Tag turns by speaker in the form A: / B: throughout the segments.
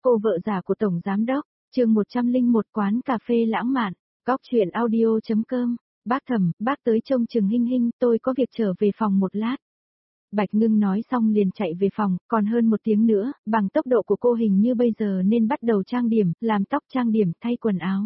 A: Cô vợ già của Tổng Giám Đốc, chương 101 quán cà phê lãng mạn, góc chuyện audio.com, bác Thẩm, bác tới trông chừng Hinh Hinh, tôi có việc trở về phòng một lát. Bạch Ngưng nói xong liền chạy về phòng, còn hơn một tiếng nữa, bằng tốc độ của cô hình như bây giờ nên bắt đầu trang điểm, làm tóc trang điểm, thay quần áo.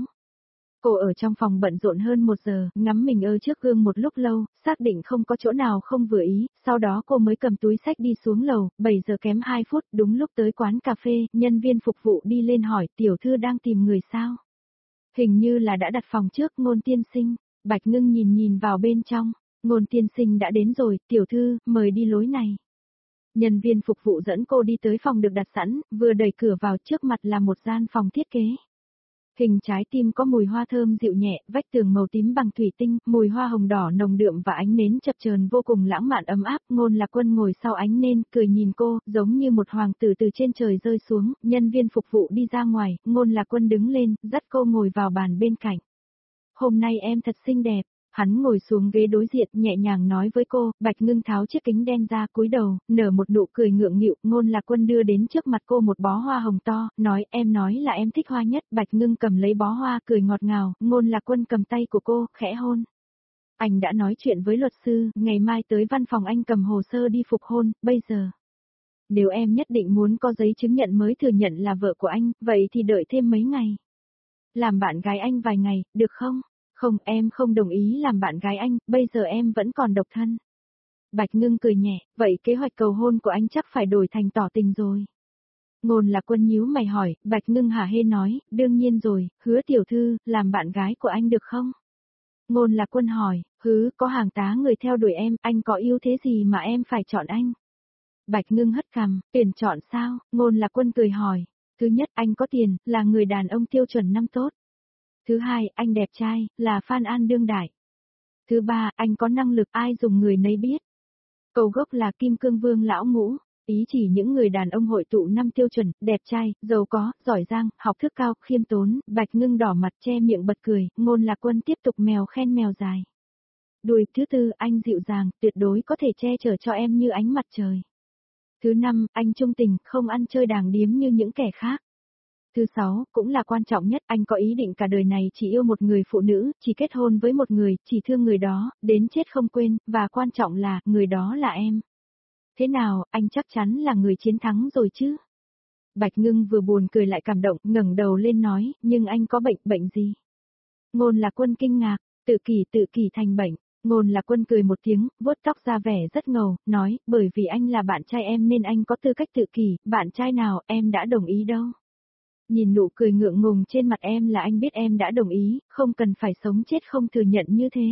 A: Cô ở trong phòng bận rộn hơn 1 giờ, ngắm mình trước gương một lúc lâu, xác định không có chỗ nào không vừa ý, sau đó cô mới cầm túi xách đi xuống lầu, 7 giờ kém 2 phút, đúng lúc tới quán cà phê, nhân viên phục vụ đi lên hỏi, tiểu thư đang tìm người sao? Hình như là đã đặt phòng trước, Ngôn tiên sinh. Bạch Ngưng nhìn vào bên trong, Ngôn tiên sinh đã đến rồi, tiểu thư, mời đi lối này. Nhân viên phục vụ dẫn cô đi tới phòng được đặt sẵn, vừa đẩy cửa vào, trước mặt là một gian phòng thiết kế. Hình trái tim có mùi hoa thơm dịu nhẹ, vách tường màu tím bằng thủy tinh, mùi hoa hồng đỏ nồng đượm và ánh nến chập chờn vô cùng lãng mạn ấm áp. Ngôn Lạc Quân ngồi sau ánh nến, cười nhìn cô, giống như một hoàng tử từ trên trời rơi xuống. Nhân viên phục vụ đi ra ngoài, Ngôn Lạc Quân đứng lên, dắt cô ngồi vào bàn bên cạnh. Hôm nay em thật xinh đẹp. Hắn ngồi xuống ghế đối diện, nhẹ nhàng nói với cô. Bạch Ngưng tháo chiếc kính đen ra, cúi đầu, nở một nụ cười ngượng nghịu. Ngôn Lạc Quân đưa đến trước mặt cô một bó hoa hồng to, nói, em nói là em thích hoa nhất. Bạch Ngưng cầm lấy bó hoa, cười ngọt ngào. Ngôn Lạc Quân cầm tay của cô, khẽ hôn. Anh đã nói chuyện với luật sư, ngày mai tới văn phòng anh cầm hồ sơ đi phục hôn, bây giờ. Nếu em nhất định muốn có giấy chứng nhận mới thừa nhận là vợ của anh, vậy thì đợi thêm mấy ngày. Làm bạn gái anh vài ngày, được không? Không, em không đồng ý làm bạn gái anh, bây giờ em vẫn còn độc thân. Bạch Ngưng cười nhẹ, vậy kế hoạch cầu hôn của anh chắc phải đổi thành tỏ tình rồi. Ngôn Lạc Quân nhíu mày hỏi, Bạch Ngưng hả hê nói, đương nhiên rồi, Hứa tiểu thư, làm bạn gái của anh được không? Ngôn Lạc Quân hỏi, có hàng tá người theo đuổi em, anh có yêu thế gì mà em phải chọn anh? Bạch Ngưng hất cằm, tuyển chọn sao? Ngôn Lạc Quân cười hỏi, thứ nhất anh có tiền, là người đàn ông tiêu chuẩn năm tốt. Thứ hai, anh đẹp trai, là Phan An đương đại. Thứ ba, anh có năng lực, ai dùng người nấy biết. Cầu gốc là Kim Cương Vương lão ngũ, ý chỉ những người đàn ông hội tụ 5 tiêu chuẩn, đẹp trai, giàu có, giỏi giang, học thức cao, khiêm tốn. Bạch Ngưng đỏ mặt che miệng bật cười, Ngôn Lạc Quân tiếp tục mèo khen mèo dài. Đuôi, thứ tư, anh dịu dàng, tuyệt đối có thể che chở cho em như ánh mặt trời. Thứ năm, anh trung tình, không ăn chơi đàng điếm như những kẻ khác. Thứ 6, cũng là quan trọng nhất, anh có ý định cả đời này chỉ yêu một người phụ nữ, chỉ kết hôn với một người, chỉ thương người đó, đến chết không quên, và quan trọng là, người đó là em. Thế nào, anh chắc chắn là người chiến thắng rồi chứ? Bạch Ngưng vừa buồn cười lại cảm động, ngẩng đầu lên nói, nhưng anh có bệnh gì? Ngôn Lạc Quân kinh ngạc, tự kỷ thành bệnh. Ngôn Lạc Quân cười một tiếng, vuốt tóc ra vẻ rất ngầu, nói, bởi vì anh là bạn trai em nên anh có tư cách tự kỷ, bạn trai nào, em đã đồng ý đâu. Nhìn nụ cười ngượng ngùng trên mặt em là anh biết em đã đồng ý, không cần phải sống chết không thừa nhận như thế.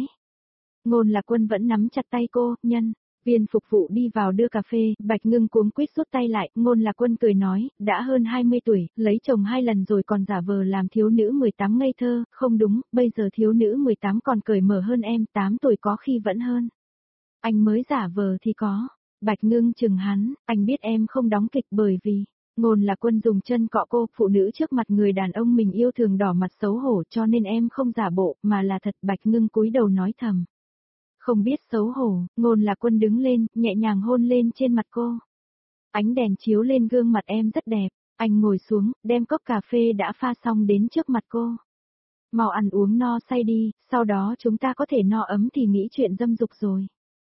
A: Ngôn Lạc Quân vẫn nắm chặt tay cô, nhân viên phục vụ đi vào đưa cà phê, Bạch Ngưng cuống quýt rút tay lại, Ngôn Lạc Quân cười nói, đã hơn 20 tuổi, lấy chồng 2 lần rồi còn giả vờ làm thiếu nữ 18 ngây thơ, không đúng, bây giờ thiếu nữ 18 còn cởi mở hơn em, 8 tuổi có khi vẫn hơn. Anh mới giả vờ thì có. Bạch Ngưng chừng hắn, anh biết em không đóng kịch bởi vì... Ngôn Lạc Quân dùng chân cọ cô, phụ nữ trước mặt người đàn ông mình yêu thường đỏ mặt xấu hổ cho nên em không giả bộ, mà là thật. Bạch Ngưng cúi đầu nói thầm. Không biết xấu hổ, Ngôn Lạc Quân đứng lên, nhẹ nhàng hôn lên trên mặt cô. Ánh đèn chiếu lên gương mặt em rất đẹp, anh ngồi xuống, đem cốc cà phê đã pha xong đến trước mặt cô. Mau ăn uống no say đi, sau đó chúng ta có thể no ấm thì nghĩ chuyện dâm dục rồi.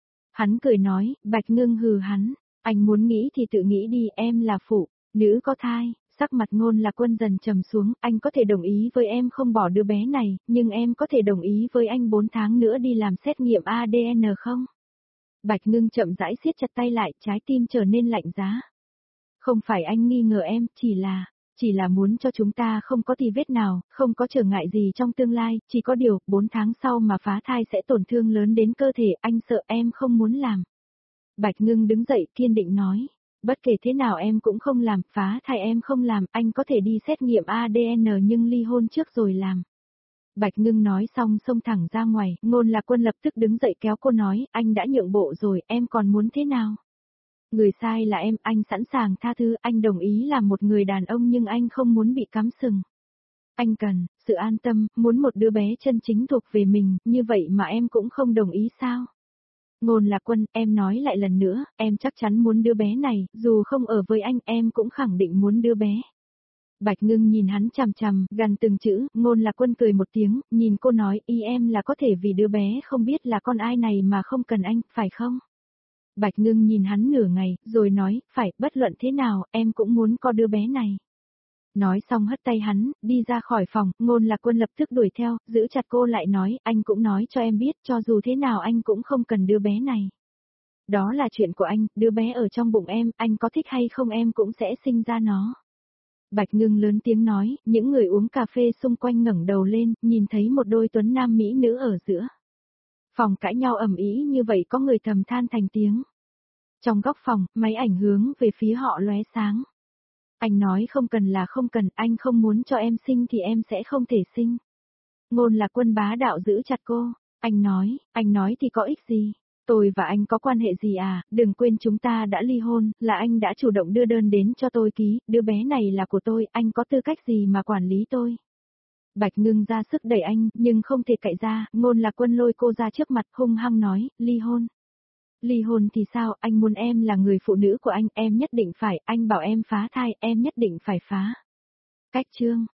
A: Hắn cười nói, Bạch Ngưng hừ hắn, anh muốn nghĩ thì tự nghĩ đi, em là phụ. Nữ có thai, sắc mặt Ngôn Lạc Quân dần trầm xuống, anh có thể đồng ý với em không bỏ đứa bé này, nhưng em có thể đồng ý với anh 4 tháng nữa đi làm xét nghiệm ADN không? Bạch Ngưng chậm rãi siết chặt tay lại, trái tim trở nên lạnh giá. Không phải anh nghi ngờ em, chỉ là muốn cho chúng ta không có tì vết nào, không có trở ngại gì trong tương lai, chỉ có điều, 4 tháng sau mà phá thai sẽ tổn thương lớn đến cơ thể, anh sợ em không muốn làm. Bạch Ngưng đứng dậy kiên định nói. Bất kể thế nào em cũng không làm, phá thai em không làm, anh có thể đi xét nghiệm ADN nhưng ly hôn trước rồi làm. Bạch Ngưng nói xong xông thẳng ra ngoài, Ngôn Lạc Quân lập tức đứng dậy kéo cô nói, anh đã nhượng bộ rồi, em còn muốn thế nào? Người sai là em, anh sẵn sàng tha thứ, anh đồng ý làm một người đàn ông nhưng anh không muốn bị cắm sừng. Anh cần sự an tâm, muốn một đứa bé chân chính thuộc về mình, như vậy mà em cũng không đồng ý sao? Ngôn Lạc Quân, em nói lại lần nữa, em chắc chắn muốn đứa bé này, dù không ở với anh em cũng khẳng định muốn đứa bé. Bạch Ngưng nhìn hắn chằm chằm, gần từng chữ, Ngôn Lạc Quân cười một tiếng, nhìn cô nói, ý em là có thể vì đứa bé không biết là con ai này mà không cần anh, phải không? Bạch Ngưng nhìn hắn nửa ngày, rồi nói, phải, bất luận thế nào, em cũng muốn có đứa bé này. Nói xong hất tay hắn, đi ra khỏi phòng, Ngôn Lạc Quân lập tức đuổi theo, giữ chặt cô lại nói, anh cũng nói cho em biết, cho dù thế nào anh cũng không cần đứa bé này. Đó là chuyện của anh, đứa bé ở trong bụng em, anh có thích hay không em cũng sẽ sinh ra nó. Bạch Ngưng lớn tiếng nói, những người uống cà phê xung quanh ngẩng đầu lên, nhìn thấy một đôi tuấn nam mỹ nữ ở giữa. Phòng cãi nhau ầm ĩ như vậy có người thầm than thành tiếng. Trong góc phòng, máy ảnh hướng về phía họ lóe sáng. Anh nói không cần là không cần, anh không muốn cho em sinh thì em sẽ không thể sinh. Ngôn Lạc Quân bá đạo giữ chặt cô. Anh nói thì có ích gì? Tôi và anh có quan hệ gì à, đừng quên chúng ta đã ly hôn, là anh đã chủ động đưa đơn đến cho tôi ký, đứa bé này là của tôi, anh có tư cách gì mà quản lý tôi? Bạch Ngưng ra sức đẩy anh, nhưng không thể cậy ra, Ngôn Lạc Quân lôi cô ra trước mặt hung hăng nói, ly hôn. Ly hôn thì sao, anh muốn em là người phụ nữ của anh, em nhất định phải, anh bảo em phá thai, em nhất định phải phá. Cách chương.